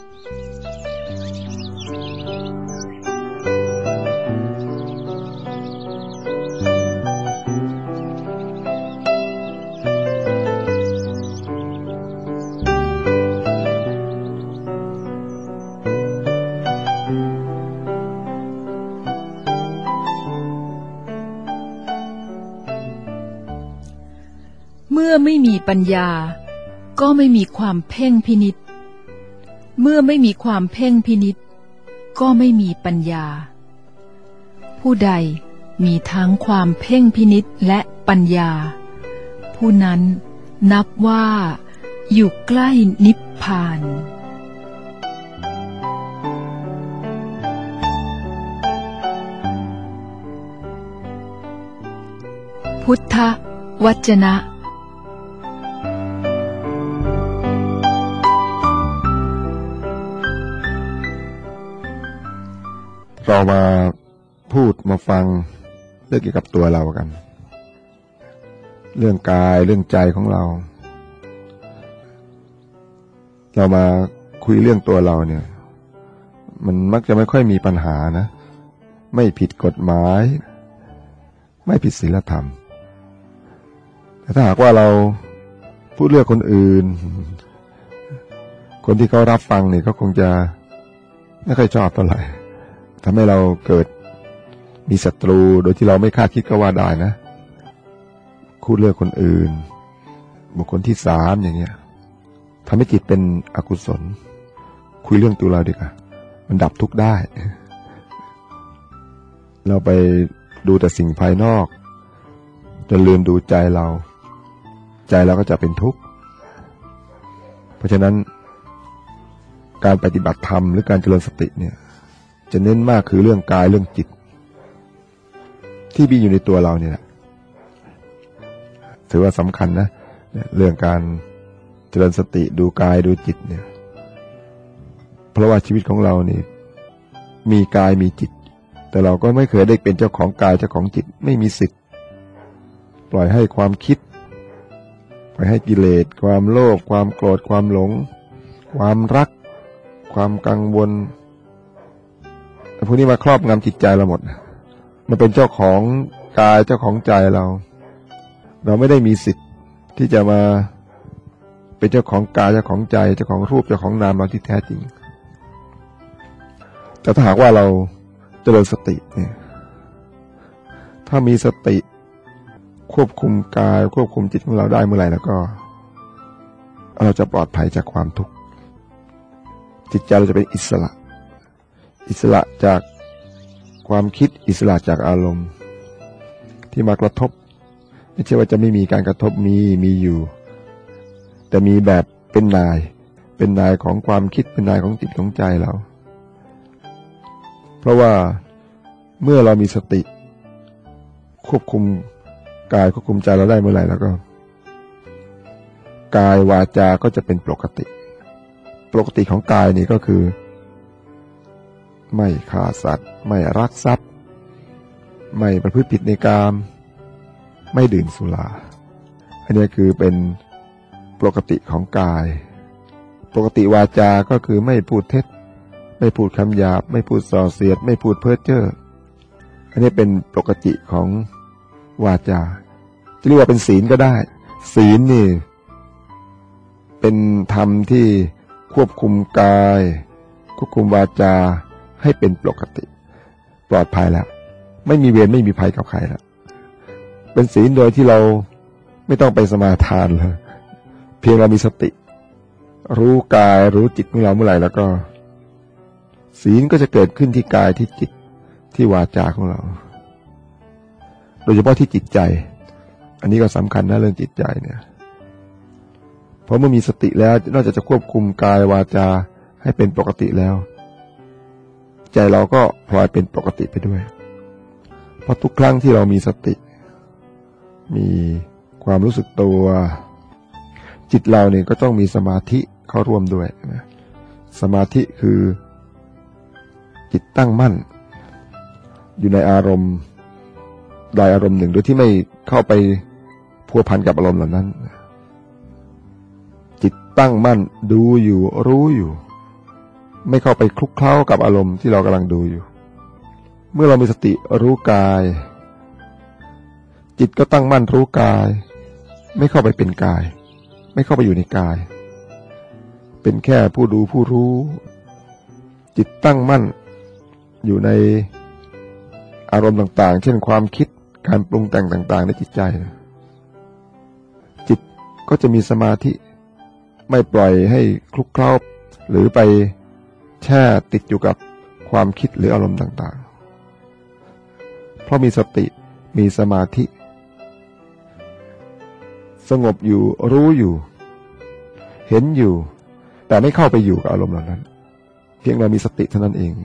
เมื่อไม่มีปัญญาก็ไม่มีความเพ่งพินิจเมื่อไม่มีความเพ่งพินิจก็ไม่มีปัญญาผู้ใดมีทั้งความเพ่งพินิจและปัญญาผู้นั้นนับว่าอยู่ใกล้นิพพานพุทธวจนะเรามาพูดมาฟังเรื่องเกี่ยวกับตัวเรากันเรื่องกายเรื่องใจของเรามาคุยเรื่องตัวเราเนี่ยมันมักจะไม่ค่อยมีปัญหานะไม่ผิดกฎหมายไม่ผิดศีลธรรมแต่ถ้าหากว่าเราพูดเรื่องคนอื่นคนที่เขารับฟังเนี่ยเขาคงจะไม่ค่อยชอบเท่าไหร่ทำให้เราเกิดมีศัตรูโดยที่เราไม่คาดคิดก็ว่าได้นะพูดเรื่องคนอื่นบุคคลที่สามอย่างเงี้ยทำให้จิตเป็นอกุศลคุยเรื่องตัวเราดีกว่ามันดับทุกข์ได้เราไปดูแต่สิ่งภายนอกจนลืมดูใจเราก็จะเป็นทุกข์เพราะฉะนั้นการปฏิบัติธรรมหรือการเจริญสติเนี่ยจะเน้นมากคือเรื่องกายเรื่องจิตที่มีอยู่ในตัวเราเนี่ยถือว่าสำคัญนะเรื่องการเจริญสติดูกายดูจิตเนี่ยเพราะว่าชีวิตของเรานี่มีกายมีจิตแต่เราก็ไม่เคยได้เป็นเจ้าของกายเจ้าของจิตไม่มีสิทธิ์ปล่อยให้ความคิดปล่อยให้กิเลสความโลภความโกรธความหลงความรักความกังวลพวกนี้มาครอบงำจิตใจเราหมดมันเป็นเจ้าของกายเจ้าของใจเราไม่ได้มีสิทธิ์ที่จะมาเป็นเจ้าของกายเจ้าของใจเจ้าของรูปเจ้าของนามเราที่แท้จริงแต่ถ้าหากว่าเราเจริญสติเนี่ยถ้ามีสติควบคุมกายควบคุมจิตของเราได้เมื่อไหร่แล้วก็เราจะปลอดภัยจากความทุกข์จิตใจเราจะเป็นอิสระจากความคิดอิสระจากอารมณ์ที่มากระทบไม่ใช่ว่าจะไม่มีการกระทบมีอยู่แต่มีแบบเป็นนายของความคิดเป็นนายของจิตของใจเราเพราะว่าเมื่อเรามีสติควบคุมกายควบคุมใจเราได้เมื่อไหร่แล้วก็กายวาจาก็จะเป็นปกติของกายนี่ก็คือไม่ฆ่าสัตว์ไม่ลักทรัพย์ไม่ประพฤติผิดในกามไม่ดื่มสุราอันนี้คือเป็นปกติของกายปกติวาจาก็คือไม่พูดเท็จไม่พูดคำหยาบไม่พูดส่อเสียดไม่พูดเพ้อเจ้ออันนี้เป็นปกติของวาจาจะเรียกว่าเป็นศีลก็ได้ศีลนี่เป็นธรรมที่ควบคุมกายควบคุมวาจาให้เป็นปกติปลอดภัยแล้วไม่มีเวรไม่มีภัยกับใครแล้วเป็นศีลโดยที่เราไม่ต้องไปสมาทานเลยเพียงเรามีสติรู้กายรู้จิตของเราเมื่อไหร่แล้วก็ศีลก็จะเกิดขึ้นที่กายที่จิตที่วาจาของเราโดยเฉพาะที่จิตใจอันนี้ก็สำคัญนะเรื่องจิตใจเนี่ยเพราะเมื่อมีสติแล้วนอกจากจะควบคุมกายวาจาให้เป็นปกติแล้วใจเราก็พลอยเป็นปกติไปด้วยเพราะทุกครั้งที่เรามีสติมีความรู้สึกตัวจิตเราเนี่ยก็ต้องมีสมาธิเข้าร่วมด้วยนะสมาธิคือจิตตั้งมั่นอยู่ในอารมณ์ใดอารมณ์หนึ่งโดยที่ไม่เข้าไปพัวพันกับอารมณ์เหล่านั้นจิตตั้งมั่นดูอยู่รู้อยู่ไม่เข้าไปคลุกเคล้ากับอารมณ์ที่เรากำลังดูอยู่เมื่อเรามีสติรู้กายจิตก็ตั้งมั่นรู้กายไม่เข้าไปเป็นกายไม่เข้าไปอยู่ในกายเป็นแค่ผู้ดูผู้รู้จิตตั้งมั่นอยู่ในอารมณ์ต่างๆเช่นความคิดการปรุงแต่งต่างๆในจิตใจจิตก็จะมีสมาธิไม่ปล่อยให้คลุกเคล้าหรือไปแช่ติดอยู่กับความคิดหรืออารมณ์ต่างๆเพราะมีสติมีสมาธิสงบอยู่รู้อยู่เห็นอยู่แต่ไม่เข้าไปอยู่กับอารมณ์เหล่านั้นเพียงเรามีสติเท่านั้นเอง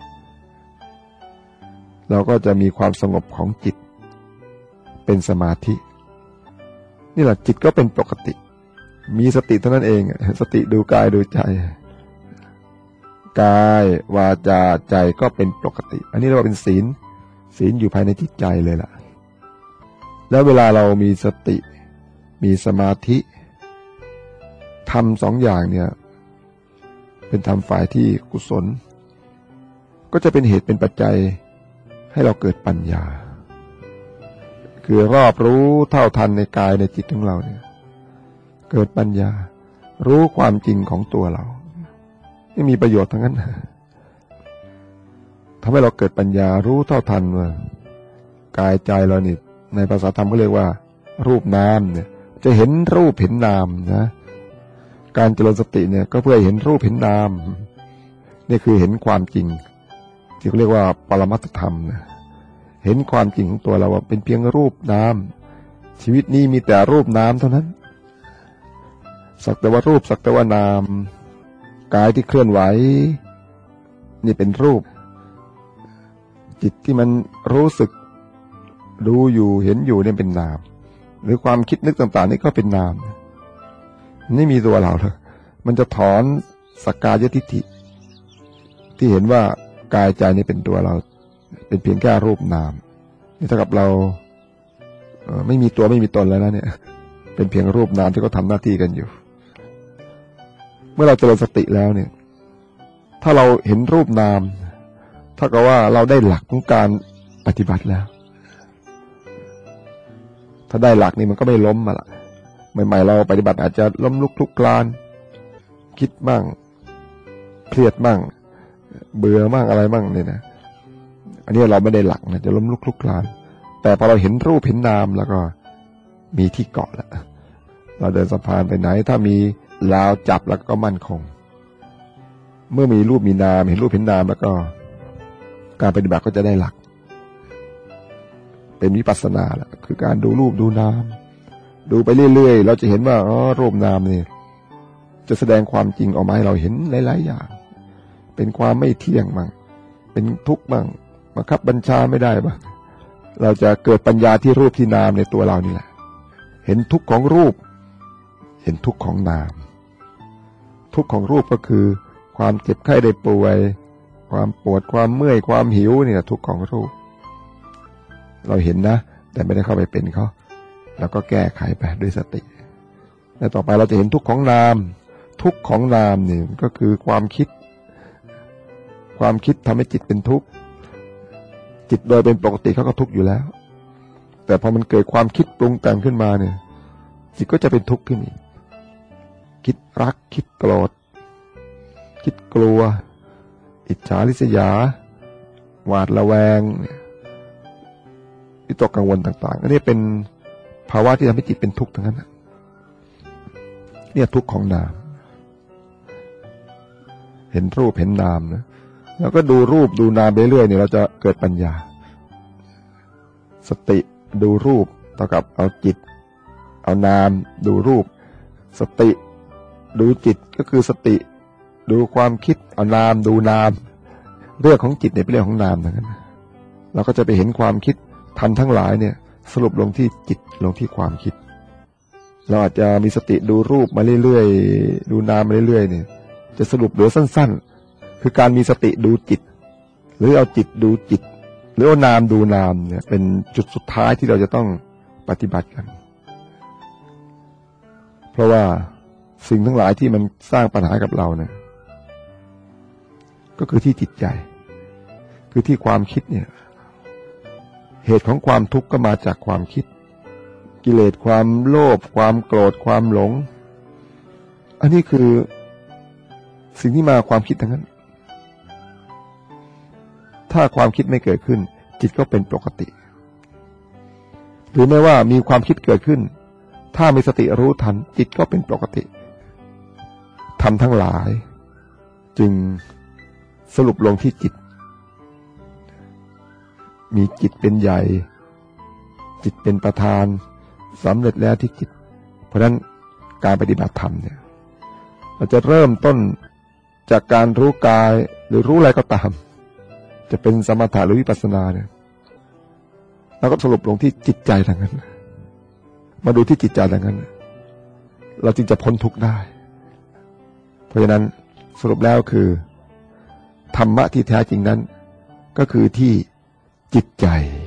เราก็จะมีความสงบของจิตเป็นสมาธินี่แหละจิตก็เป็นปกติมีสติเท่านั้นเองสติดูกายดูใจกายวาจาใจก็เป็นปกติอันนี้เรียกว่าเป็นศีลอยู่ภายในจิตใจเลยล่ะแล้วเวลาเรามีสติมีสมาธิทำสองอย่างเนี่ยเป็นธรรมฝ่ายที่กุศลก็จะเป็นเหตุเป็นปัจจัยให้เราเกิดปัญญาคือรอบรู้เท่าทันในกายในจิตของเราเนี่ยเกิดปัญญารู้ความจริงของตัวเราไม่มีประโยชน์ทั้งนั้นทำให้เราเกิดปัญญารู้เท่าทันว่ากายใจเรานี่ในภาษาธรรมเขาเรียกว่ารูปนามเนี่ยจะเห็นรูปเห็นนามนะการเจริญสติเนี่ยก็เพื่อเห็นรูปเห็นนามนี่คือเห็นความจริงที่เขาเรียกว่าปรมัตถธรรมนะเห็นความจริงของตัวเราว่าเป็นเพียงรูปนามชีวิตนี้มีแต่รูปนามเท่านั้นสักแต่ว่ารูปสักแต่ว่านามกายที่เคลื่อนไหวนี่เป็นรูปจิตที่มันรู้สึกดูอยู่เห็นอยู่เนี่ยเป็นนามหรือความคิดนึกต่างๆนี่ก็เป็นนามไม่มีตัวเราเลยมันจะถอนสักกายทิฏฐิที่เห็นว่ากายใจนี่เป็นตัวเราเป็นเพียงแค่รูปนามนี่เท่ากับเราไม่มีตัวไม่มีตนแล้วนะเนี่ยเป็นเพียงรูปนามที่เขาทำหน้าที่กันอยู่เมื่อเราเจริญสติแล้วเนี่ยถ้าเราเห็นรูปนามเท่ากับว่าเราได้หลักของการปฏิบัติแล้วถ้าได้หลักนี่มันก็ไม่ล้มมาละใหม่ๆเราปฏิบัติอาจจะล้มลุกคลุกคลานคิดบ้างเครียดบ้างเบื่อบ้างอะไรบ้างเนี่ยนะอันนี้เราไม่ได้หลักนะจะล้มลุกคลุกคลานแต่พอเราเห็นรูปเห็นนามแล้วก็มีที่เกาะแล้วเราเดินสะพานไปไหนถ้ามีราวจับแล้วก็มั่นคงเมื่อมีรูปมีนามเห็นรูปเห็นนามแล้วก็การปฏิบัติก็จะได้หลักเป็นวิปัสสนาแหละคือการดูรูปดูนามดูไปเรื่อยๆเราจะเห็นว่ารูปนามนี่จะแสดงความจริงออกมาให้เราเห็นหลายๆอย่างเป็นความไม่เที่ยงบ้างเป็นทุกข์บ้างบังคับบัญชาไม่ได้บ้างเราจะเกิดปัญญาที่รูปที่นามในตัวเรานี่แหละเห็นทุกข์ของรูปเห็นทุกข์ของนามทุกข์ของรูปก็คือความเจ็บไข้ได้ป่วยความปวดความเมื่อยความหิวนี่แหละทุกข์ของรูปเราเห็นนะแต่ไม่ได้เข้าไปเป็นเขาแล้วก็แก้ไขไปด้วยสติแล้วต่อไปเราจะเห็นทุกข์ของนามทุกข์ของนามนี่ก็คือความคิดทำให้จิตเป็นทุกข์จิตโดยเป็นปกติเขาก็ทุกข์อยู่แล้วแต่พอมันเกิดความคิดปรุงแต่งขึ้นมาเนี่ยจิตก็จะเป็นทุกข์ขึ้นอีกคิดรักคิดโกรธคิดกลัวอิจฉาริษยาหวาดระแวงวิตกกังวลต่างๆอันนี้เป็นภาวะที่ทำให้จิตเป็นทุกข์ทั้งนั้นเนี่ยทุกข์ของนามเห็นรูปเห็นนามนะแล้วก็ดูรูปดูนามไปเรื่อยเนี่ยเราจะเกิดปัญญาสติดูรูปเท่ากับเอาจิตเอานามดูรูปสติดูจิตก็คือสติดูความคิดเอานามดูนามเรื่องของจิตเนี่ยเป็นเรื่องของนามทั้งนั้นเราก็จะไปเห็นความคิดทำทั้งหลายเนี่ยสรุปลงที่จิตลงที่ความคิดเราอาจจะมีสติดูรูปมาเรื่อยๆดูนามมาเรื่อยๆเนี่ยจะสรุปเหลือสั้นๆคือการมีสติดูจิตหรือเอาจิตดูจิตหรือเอานามดูนามเนี่ยเป็นจุดสุดท้ายที่เราจะต้องปฏิบัติกันเพราะว่าสิ่งทั้งหลายที่มันสร้างปัญหากับเราเนี่ยก็คือที่จิตใจคือที่ความคิดเนี่ยเหตุของความทุกข์ก็มาจากความคิดกิเลสความโลภความโกรธความหลงอันนี้คือสิ่งที่มาความคิดทั้งนั้นถ้าความคิดไม่เกิดขึ้นจิตก็เป็นปกติหรือแม้ว่ามีความคิดเกิดขึ้นถ้ามีสติรู้ทันจิตก็เป็นปกติธรรมทั้งหลายจึงสรุปลงที่จิตมีจิตเป็นใหญ่จิตเป็นประธานสำเร็จแล้วที่จิตเพราะฉะนั้นการปฏิบัติธรรมเนี่ยเราจะเริ่มต้นจากการรู้กายหรือรู้อะไรก็ตามจะเป็นสมถะหรือวิปัสสนาเนี่ยแล้วก็สรุปลงที่จิตใจทางนั้นมาดูที่จิตใจทางนั้นเราจึงจะพ้นทุกข์ได้เพราะฉะนั้นสรุปแล้วคือธรรมะที่แท้จริงนั้นก็คือที่จิตใจ